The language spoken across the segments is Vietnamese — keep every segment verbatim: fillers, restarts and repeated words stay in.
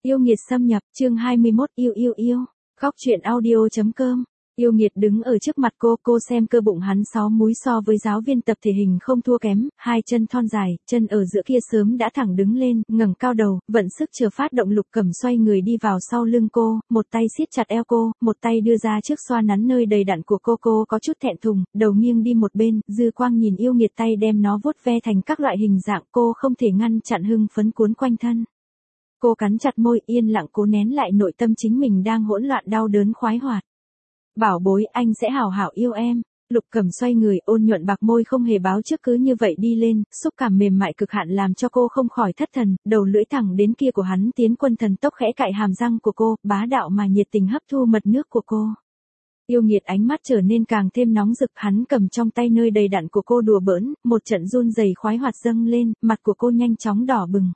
Yêu nghiệt xâm nhập, chương hai mươi mốt, yêu yêu yêu. Góc truyện audio.com. Yêu nghiệt đứng ở trước mặt cô, cô xem cơ bụng hắn sáu múi so với giáo viên tập thể hình không thua kém, hai chân thon dài, chân ở giữa kia sớm đã thẳng đứng lên, ngẩng cao đầu, vận sức chờ phát động. Lục Cẩm xoay người đi vào sau lưng cô, một tay siết chặt eo cô, một tay đưa ra trước xoa nắn nơi đầy đặn của cô. Cô có chút thẹn thùng, đầu nghiêng đi một bên, dư quang nhìn yêu nghiệt tay đem nó vuốt ve thành các loại hình dạng. Cô không thể ngăn chặn hưng phấn cuốn quanh thân. Cô cắn chặt môi, yên lặng cố nén lại nội tâm chính mình đang hỗn loạn đau đớn khoái hoạt. Bảo bối, anh sẽ hảo hảo yêu em. Lục Cẩm xoay người, ôn nhuận bạc môi không hề báo trước cứ như vậy đi lên, xúc cảm mềm mại cực hạn làm cho cô không khỏi thất thần, đầu lưỡi thẳng đến kia của hắn tiến quân thần tốc khẽ cạy hàm răng của cô, bá đạo mà nhiệt tình hấp thu mật nước của cô. Yêu nghiệt ánh mắt trở nên càng thêm nóng rực, hắn cầm trong tay nơi đầy đặn của cô đùa bỡn, một trận run rẩy khoái hoạt dâng lên, mặt của cô nhanh chóng đỏ bừng.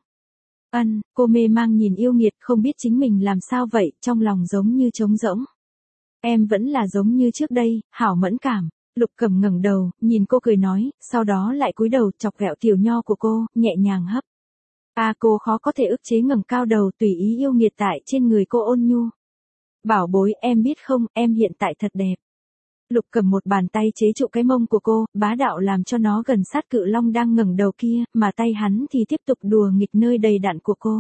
Ân, cô mê mang nhìn yêu nghiệt, không biết chính mình làm sao vậy, trong lòng giống như trống rỗng. Em vẫn là giống như trước đây, hảo mẫn cảm. Lục Cẩm ngẩng đầu, nhìn cô cười nói, sau đó lại cúi đầu chọc ghẹo tiểu nho của cô, nhẹ nhàng hấp. À, cô khó có thể ức chế ngẩng cao đầu, tùy ý yêu nghiệt tại trên người cô ôn nhu. Bảo bối, em biết không, em hiện tại thật đẹp. Lục Cẩm một bàn tay chế trụ cái mông của cô, bá đạo làm cho nó gần sát cự long đang ngẩng đầu kia, mà tay hắn thì tiếp tục đùa nghịch nơi đầy đặn của cô.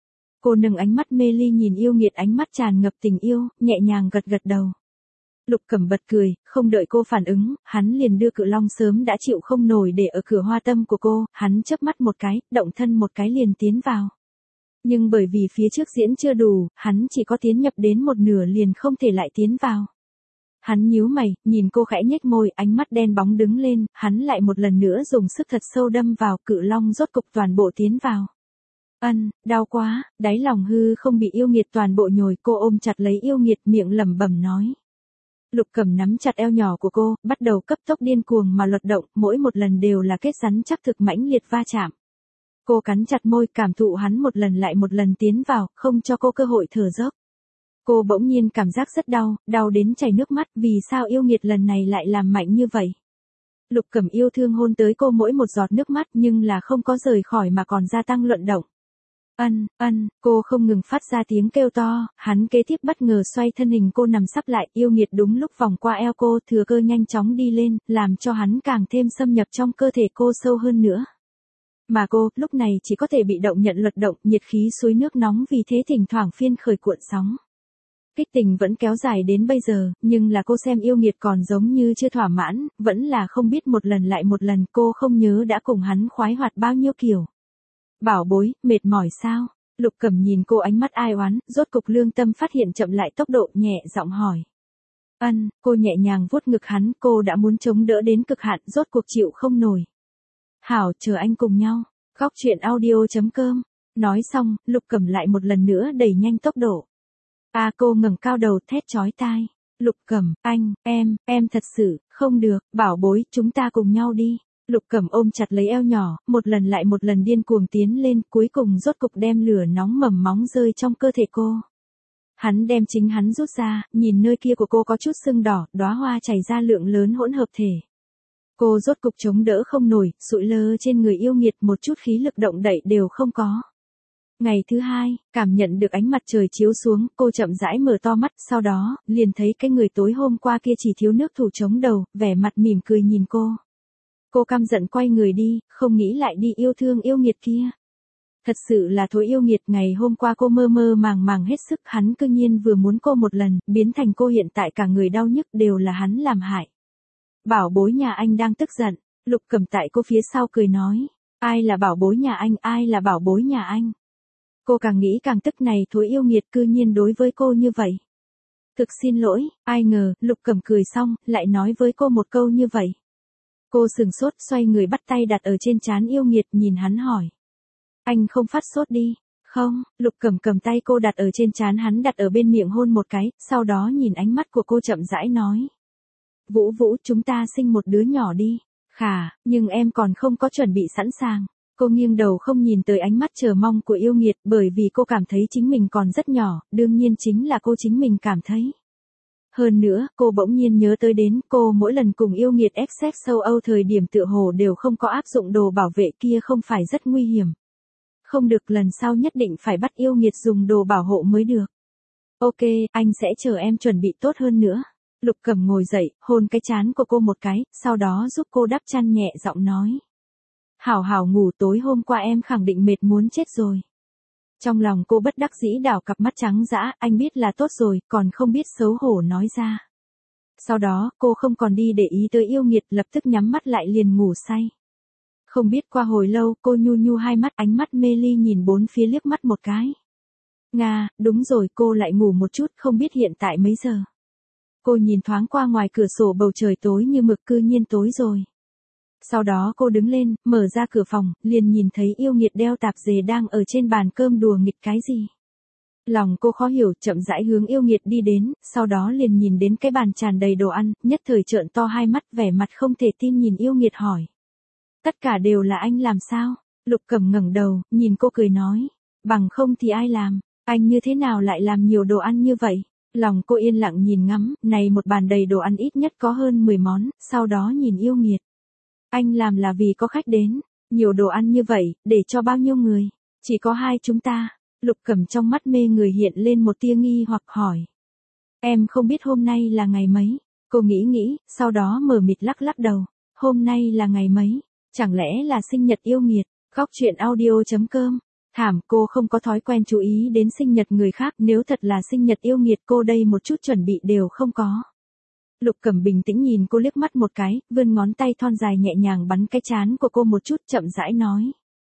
Cô nâng ánh mắt mê ly nhìn yêu nghiệt, ánh mắt tràn ngập tình yêu, nhẹ nhàng gật gật đầu. Lục Cẩm bật cười, không đợi cô phản ứng, hắn liền đưa cự long sớm đã chịu không nổi để ở cửa hoa tâm của cô, hắn chớp mắt một cái, động thân một cái liền tiến vào. Nhưng bởi vì phía trước diễn chưa đủ, hắn chỉ có tiến nhập đến một nửa liền không thể lại tiến vào. Hắn nhíu mày, nhìn cô khẽ nhếch môi, ánh mắt đen bóng đứng lên, hắn lại một lần nữa dùng sức thật sâu đâm vào, cự long rốt cục toàn bộ tiến vào. Ân, đau quá, đáy lòng hư không bị yêu nghiệt toàn bộ nhồi, cô ôm chặt lấy yêu nghiệt, miệng lẩm bẩm nói. Lục Cẩm nắm chặt eo nhỏ của cô, bắt đầu cấp tốc điên cuồng mà luật động, mỗi một lần đều là kết rắn chắc thực mãnh liệt va chạm. Cô cắn chặt môi, cảm thụ hắn một lần lại một lần tiến vào, không cho cô cơ hội thở dốc. Cô bỗng nhiên cảm giác rất đau, đau đến chảy nước mắt, vì sao yêu nghiệt lần này lại làm mạnh như vậy? Lục Cẩm yêu thương hôn tới cô mỗi một giọt nước mắt, nhưng là không có rời khỏi mà còn gia tăng luận động. Ân, ân, cô không ngừng phát ra tiếng kêu to, hắn kế tiếp bất ngờ xoay thân hình cô nằm sắp lại, yêu nghiệt đúng lúc vòng qua eo cô, thừa cơ nhanh chóng đi lên, làm cho hắn càng thêm xâm nhập trong cơ thể cô sâu hơn nữa. Mà cô, lúc này chỉ có thể bị động nhận luật động, nhiệt khí suối nước nóng vì thế thỉnh thoảng phiên khởi cuộn sóng. Kích tình vẫn kéo dài đến bây giờ, nhưng là cô xem yêu nghiệt còn giống như chưa thỏa mãn, vẫn là không biết một lần lại một lần, cô không nhớ đã cùng hắn khoái hoạt bao nhiêu kiểu. Bảo bối, mệt mỏi sao? Lục Cẩm nhìn cô ánh mắt ai oán, rốt cục lương tâm phát hiện chậm lại tốc độ, nhẹ giọng hỏi. Ân, cô nhẹ nhàng vuốt ngực hắn, cô đã muốn chống đỡ đến cực hạn, rốt cuộc chịu không nổi. Hảo, chờ anh cùng nhau. Góc truyện audio.com. Nói xong, Lục Cẩm lại một lần nữa đẩy nhanh tốc độ. À, cô ngẩng cao đầu thét chói tai. Lục Cẩm, anh, em, em thật sự, không được, bảo bối, chúng ta cùng nhau đi. Lục Cẩm ôm chặt lấy eo nhỏ, một lần lại một lần điên cuồng tiến lên, cuối cùng rốt cục đem lửa nóng mầm móng rơi trong cơ thể cô. Hắn đem chính hắn rút ra, nhìn nơi kia của cô có chút sưng đỏ, đóa hoa chảy ra lượng lớn hỗn hợp thể. Cô rốt cục chống đỡ không nổi, sụi lơ trên người yêu nghiệt, một chút khí lực động đậy đều không có. Ngày thứ hai, cảm nhận được ánh mặt trời chiếu xuống, cô chậm rãi mở to mắt, sau đó, liền thấy cái người tối hôm qua kia chỉ thiếu nước thủ chống đầu, vẻ mặt mỉm cười nhìn cô. Cô căm giận quay người đi, không nghĩ lại đi yêu thương yêu nghiệt kia. Thật sự là thối yêu nghiệt, ngày hôm qua cô mơ mơ màng màng hết sức, hắn cư nhiên vừa muốn cô một lần, biến thành cô hiện tại cả người đau nhức đều là hắn làm hại. Bảo bối nhà anh đang tức giận, Lục Cẩm tại cô phía sau cười nói. Ai là bảo bối nhà anh, ai là bảo bối nhà anh? Cô càng nghĩ càng tức, này thối yêu nghiệt cư nhiên đối với cô như vậy. Thực xin lỗi, ai ngờ, Lục Cẩm cười xong, lại nói với cô một câu như vậy. Cô sừng sốt, xoay người bắt tay đặt ở trên trán yêu nghiệt, nhìn hắn hỏi. Anh không phát sốt đi, không? Lục Cẩm cầm tay cô đặt ở trên trán hắn, đặt ở bên miệng hôn một cái, sau đó nhìn ánh mắt của cô chậm rãi nói. Vũ Vũ, chúng ta sinh một đứa nhỏ đi. Khả, nhưng em còn không có chuẩn bị sẵn sàng. Cô nghiêng đầu không nhìn tới ánh mắt chờ mong của yêu nghiệt, bởi vì cô cảm thấy chính mình còn rất nhỏ, đương nhiên chính là cô chính mình cảm thấy. Hơn nữa, cô bỗng nhiên nhớ tới đến, cô mỗi lần cùng yêu nghiệt ép sex châu Âu thời điểm tựa hồ đều không có áp dụng đồ bảo vệ kia, không phải rất nguy hiểm. Không được, lần sau nhất định phải bắt yêu nghiệt dùng đồ bảo hộ mới được. Ok, anh sẽ chờ em chuẩn bị tốt hơn nữa. Lục Cẩm ngồi dậy, hôn cái trán của cô một cái, sau đó giúp cô đắp chăn nhẹ giọng nói. Hảo hảo ngủ, tối hôm qua em khẳng định mệt muốn chết rồi. Trong lòng cô bất đắc dĩ đảo cặp mắt trắng dã, anh biết là tốt rồi, còn không biết xấu hổ nói ra. Sau đó, cô không còn đi để ý tới yêu nghiệt, lập tức nhắm mắt lại liền ngủ say. Không biết qua hồi lâu, cô nhu nhu hai mắt, ánh mắt mê ly nhìn bốn phía liếc mắt một cái. Nga, đúng rồi, cô lại ngủ một chút, không biết hiện tại mấy giờ. Cô nhìn thoáng qua ngoài cửa sổ, bầu trời tối như mực, cư nhiên tối rồi. Sau đó cô đứng lên, mở ra cửa phòng, liền nhìn thấy yêu nghiệt đeo tạp dề đang ở trên bàn cơm đùa nghịch cái gì. Lòng cô khó hiểu, chậm rãi hướng yêu nghiệt đi đến, sau đó liền nhìn đến cái bàn tràn đầy đồ ăn, nhất thời trợn to hai mắt, vẻ mặt không thể tin nhìn yêu nghiệt hỏi. Tất cả đều là anh làm sao? Lục Cẩm ngẩng đầu, nhìn cô cười nói. Bằng không thì ai làm? Anh như thế nào lại làm nhiều đồ ăn như vậy? Lòng cô yên lặng nhìn ngắm, này một bàn đầy đồ ăn ít nhất có hơn mười món, sau đó nhìn yêu nghiệt. Anh làm là vì có khách đến, nhiều đồ ăn như vậy, để cho bao nhiêu người? Chỉ có hai chúng ta. Lục Cẩm trong mắt mê người hiện lên một tia nghi hoặc hỏi. Em không biết hôm nay là ngày mấy? Cô nghĩ nghĩ, sau đó mờ mịt lắc lắc đầu. Hôm nay là ngày mấy? Chẳng lẽ là sinh nhật yêu nghiệt? Góc truyện audio chấm com. Thảm, cô không có thói quen chú ý đến sinh nhật người khác, nếu thật là sinh nhật yêu nghiệt cô đây một chút chuẩn bị đều không có. Lục Cẩm bình tĩnh nhìn cô liếc mắt một cái, vươn ngón tay thon dài nhẹ nhàng bắn cái trán của cô một chút, chậm rãi nói.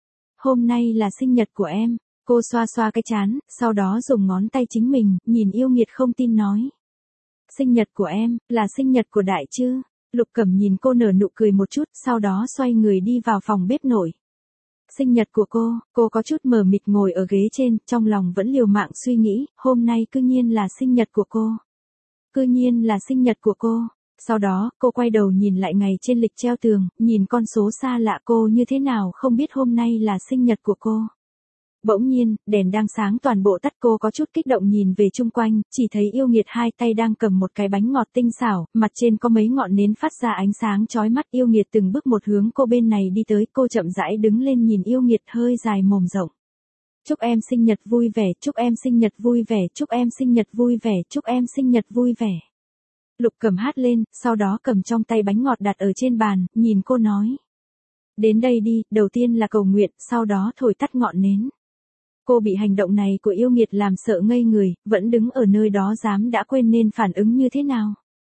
Hôm nay là sinh nhật của em. Cô xoa xoa cái trán, sau đó dùng ngón tay chính mình, nhìn yêu nghiệt không tin nói. Sinh nhật của em, là sinh nhật của Đại chứ? Lục Cẩm nhìn cô nở nụ cười một chút, sau đó xoay người đi vào phòng bếp nổi. Sinh nhật của cô, cô có chút mờ mịt ngồi ở ghế trên, trong lòng vẫn liều mạng suy nghĩ, hôm nay cư nhiên là sinh nhật của cô. Cư nhiên là sinh nhật của cô. Sau đó, cô quay đầu nhìn lại ngày trên lịch treo tường, nhìn con số xa lạ, cô như thế nào không biết hôm nay là sinh nhật của cô. Bỗng nhiên, đèn đang sáng toàn bộ tắt, cô có chút kích động nhìn về chung quanh, chỉ thấy yêu nghiệt hai tay đang cầm một cái bánh ngọt tinh xảo, mặt trên có mấy ngọn nến phát ra ánh sáng chói mắt. Yêu nghiệt từng bước một hướng cô bên này đi tới, cô chậm rãi đứng lên nhìn yêu nghiệt hơi dài mồm rộng. Chúc em sinh nhật vui vẻ, chúc em sinh nhật vui vẻ, chúc em sinh nhật vui vẻ, chúc em sinh nhật vui vẻ. Lục Cẩm hát lên, sau đó cầm trong tay bánh ngọt đặt ở trên bàn, nhìn cô nói. Đến đây đi, đầu tiên là cầu nguyện, sau đó thổi tắt ngọn nến. Cô bị hành động này của yêu nghiệt làm sợ ngây người, vẫn đứng ở nơi đó dám đã quên nên phản ứng như thế nào.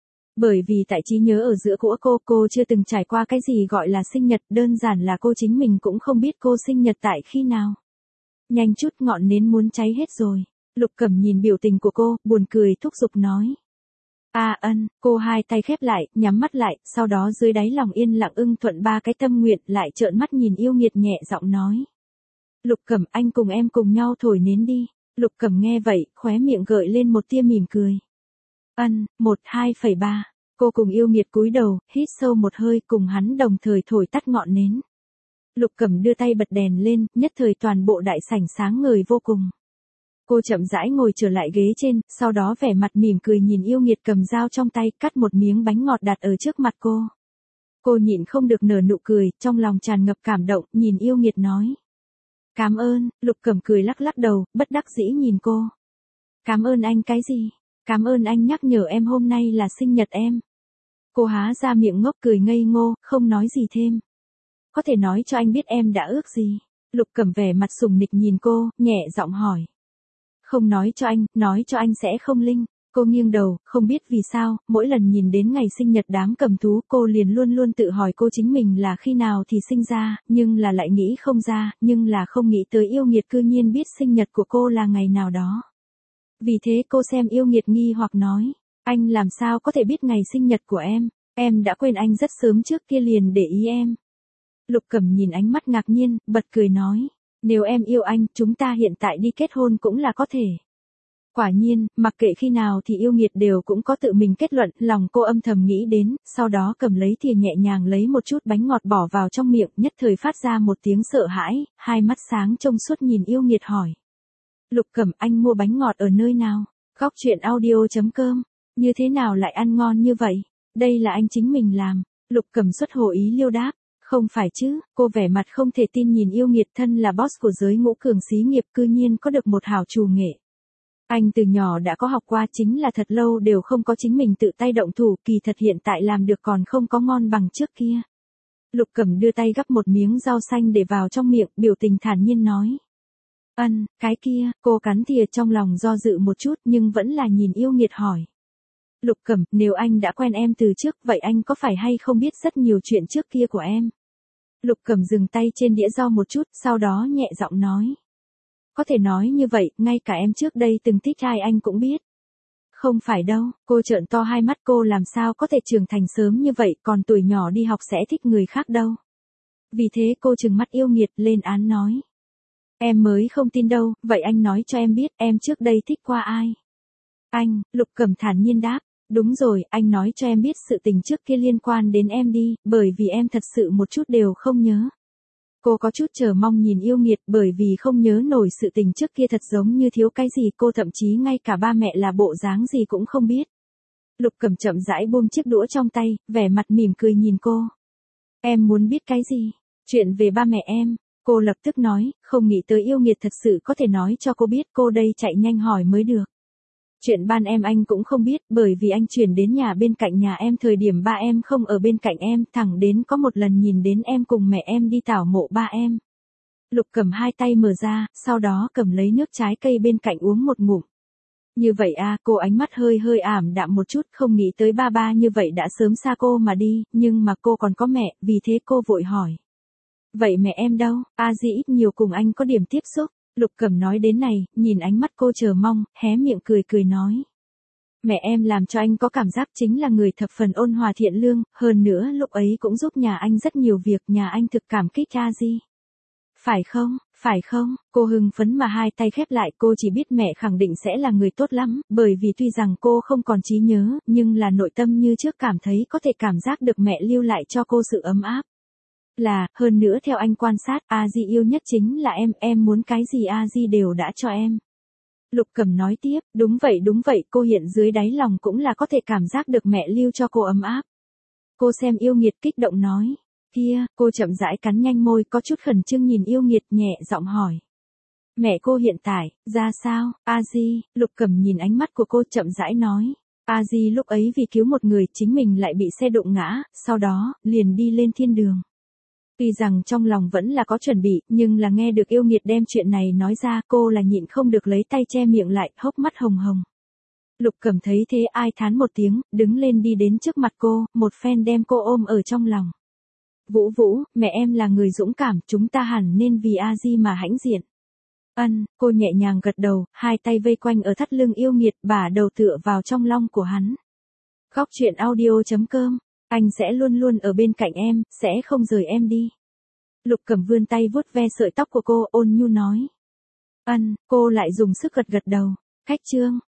Bởi vì tại trí nhớ ở giữa của cô, cô chưa từng trải qua cái gì gọi là sinh nhật, đơn giản là cô chính mình cũng không biết cô sinh nhật tại khi nào. Nhanh chút, ngọn nến muốn cháy hết rồi. Lục Cẩm nhìn biểu tình của cô, buồn cười thúc giục nói. À ân, cô hai tay khép lại, nhắm mắt lại, sau đó dưới đáy lòng yên lặng ưng thuận ba cái tâm nguyện, lại trợn mắt nhìn yêu nghiệt nhẹ giọng nói. Lục Cẩm, anh cùng em cùng nhau thổi nến đi. Lục Cẩm nghe vậy, khóe miệng gợi lên một tia mỉm cười. Ân, một, hai phẩy ba. Cô cùng yêu nghiệt cúi đầu, hít sâu một hơi, cùng hắn đồng thời thổi tắt ngọn nến. Lục Cẩm đưa tay bật đèn lên, nhất thời toàn bộ đại sảnh sáng ngời vô cùng. Cô chậm rãi ngồi trở lại ghế trên, sau đó vẻ mặt mỉm cười nhìn yêu nghiệt cầm dao trong tay, cắt một miếng bánh ngọt đặt ở trước mặt cô. Cô nhịn không được nở nụ cười, trong lòng tràn ngập cảm động, nhìn yêu nghiệt nói. Cảm ơn. Lục Cẩm cười lắc lắc đầu, bất đắc dĩ nhìn cô. Cảm ơn anh cái gì? Cảm ơn anh nhắc nhở em hôm nay là sinh nhật em. Cô há ra miệng ngốc cười ngây ngô, không nói gì thêm. Có thể nói cho anh biết em đã ước gì? Lục Cẩm vẻ mặt sùng nịch nhìn cô, nhẹ giọng hỏi. Không nói cho anh, nói cho anh sẽ không linh. Cô nghiêng đầu, không biết vì sao, mỗi lần nhìn đến ngày sinh nhật đám cầm thú cô liền luôn luôn tự hỏi cô chính mình là khi nào thì sinh ra, nhưng là lại nghĩ không ra, nhưng là không nghĩ tới yêu nghiệt cư nhiên biết sinh nhật của cô là ngày nào đó. Vì thế cô xem yêu nghiệt nghi hoặc nói, anh làm sao có thể biết ngày sinh nhật của em, em đã quên anh rất sớm trước kia liền để ý em. Lục Cẩm nhìn ánh mắt ngạc nhiên, bật cười nói, nếu em yêu anh, chúng ta hiện tại đi kết hôn cũng là có thể. Quả nhiên, mặc kệ khi nào thì yêu nghiệt đều cũng có tự mình kết luận, lòng cô âm thầm nghĩ đến, sau đó cầm lấy thìa nhẹ nhàng lấy một chút bánh ngọt bỏ vào trong miệng, nhất thời phát ra một tiếng sợ hãi, hai mắt sáng trông suốt nhìn yêu nghiệt hỏi. Lục Cẩm, anh mua bánh ngọt ở nơi nào? Góc truyện audio chấm com. Như thế nào lại ăn ngon như vậy? Đây là anh chính mình làm. Lục Cẩm xuất hồ ý liêu đáp. Không phải chứ, cô vẻ mặt không thể tin nhìn yêu nghiệt, thân là boss của giới ngũ cường xí nghiệp cư nhiên có được một hảo trù nghệ. Anh từ nhỏ đã có học qua, chính là thật lâu đều không có chính mình tự tay động thủ, kỳ thật hiện tại làm được còn không có ngon bằng trước kia. Lục Cẩm đưa tay gắp một miếng rau xanh để vào trong miệng, biểu tình thản nhiên nói. Ân, cái kia, cô cắn thìa trong lòng do dự một chút nhưng vẫn là nhìn yêu nghiệt hỏi. Lục Cẩm, nếu anh đã quen em từ trước, vậy anh có phải hay không biết rất nhiều chuyện trước kia của em? Lục Cẩm dừng tay trên đĩa rau một chút, sau đó nhẹ giọng nói. Có thể nói như vậy, ngay cả em trước đây từng thích ai anh cũng biết. Không phải đâu, cô trợn to hai mắt, cô làm sao có thể trưởng thành sớm như vậy, còn tuổi nhỏ đi học sẽ thích người khác đâu. Vì thế cô trừng mắt yêu nghiệt lên án nói. Em mới không tin đâu, vậy anh nói cho em biết em trước đây thích qua ai? Anh, Lục Cẩm thản nhiên đáp. Đúng rồi, anh nói cho em biết sự tình trước kia liên quan đến em đi, bởi vì em thật sự một chút đều không nhớ. Cô có chút chờ mong nhìn yêu nghiệt, bởi vì không nhớ nổi sự tình trước kia thật giống như thiếu cái gì, cô thậm chí ngay cả ba mẹ là bộ dáng gì cũng không biết. Lục Cẩm chậm rãi buông chiếc đũa trong tay, vẻ mặt mỉm cười nhìn cô. Em muốn biết cái gì? Chuyện về ba mẹ em. Cô lập tức nói, không nghĩ tới yêu nghiệt thật sự có thể nói cho cô biết, cô đây chạy nhanh hỏi mới được. Chuyện ban em anh cũng không biết, bởi vì anh chuyển đến nhà bên cạnh nhà em thời điểm ba em không ở bên cạnh em, thẳng đến có một lần nhìn đến em cùng mẹ em đi tảo mộ ba em. Lục Cẩm hai tay mở ra, sau đó cầm lấy nước trái cây bên cạnh uống một ngụm. Như vậy à, cô ánh mắt hơi hơi ảm đạm một chút, không nghĩ tới ba ba như vậy đã sớm xa cô mà đi, nhưng mà cô còn có mẹ, vì thế cô vội hỏi. Vậy mẹ em đâu? A Di ít nhiều cùng anh có điểm tiếp xúc. Lục Cẩm nói đến này, nhìn ánh mắt cô chờ mong, hé miệng cười cười nói. Mẹ em làm cho anh có cảm giác chính là người thập phần ôn hòa thiện lương, hơn nữa lúc ấy cũng giúp nhà anh rất nhiều việc, nhà anh thực cảm kích A Di. Phải không, phải không, cô hưng phấn mà hai tay khép lại, cô chỉ biết mẹ khẳng định sẽ là người tốt lắm, bởi vì tuy rằng cô không còn trí nhớ, nhưng là nội tâm như trước cảm thấy có thể cảm giác được mẹ lưu lại cho cô sự ấm áp. Là, hơn nữa theo anh quan sát, A Di yêu nhất chính là em, em muốn cái gì A Di đều đã cho em. Lục Cẩm nói tiếp, đúng vậy đúng vậy, cô hiện dưới đáy lòng cũng là có thể cảm giác được mẹ lưu cho cô ấm áp. Cô xem yêu nghiệt kích động nói, kia, cô chậm rãi cắn nhanh môi, có chút khẩn trương nhìn yêu nghiệt, nhẹ giọng hỏi. Mẹ cô hiện tại, ra sao, A Di? Lục Cẩm nhìn ánh mắt của cô chậm rãi nói. A Di lúc ấy vì cứu một người chính mình lại bị xe đụng ngã, sau đó, liền đi lên thiên đường. Tuy rằng trong lòng vẫn là có chuẩn bị, nhưng là nghe được yêu nghiệt đem chuyện này nói ra, cô là nhịn không được lấy tay che miệng lại, hốc mắt hồng hồng. Lục Cẩm thấy thế ai thán một tiếng, đứng lên đi đến trước mặt cô, một phen đem cô ôm ở trong lòng. Vũ Vũ, mẹ em là người dũng cảm, chúng ta hẳn nên vì A Di mà hãnh diện. Ân, cô nhẹ nhàng gật đầu, hai tay vây quanh ở thắt lưng yêu nghiệt, bả đầu tựa vào trong long của hắn. Góc truyện audio chấm com, anh sẽ luôn luôn ở bên cạnh em, sẽ không rời em đi. Lục Cẩm vươn tay vuốt ve sợi tóc của cô, ôn nhu nói. Ân, cô lại dùng sức gật gật đầu. Khách trương,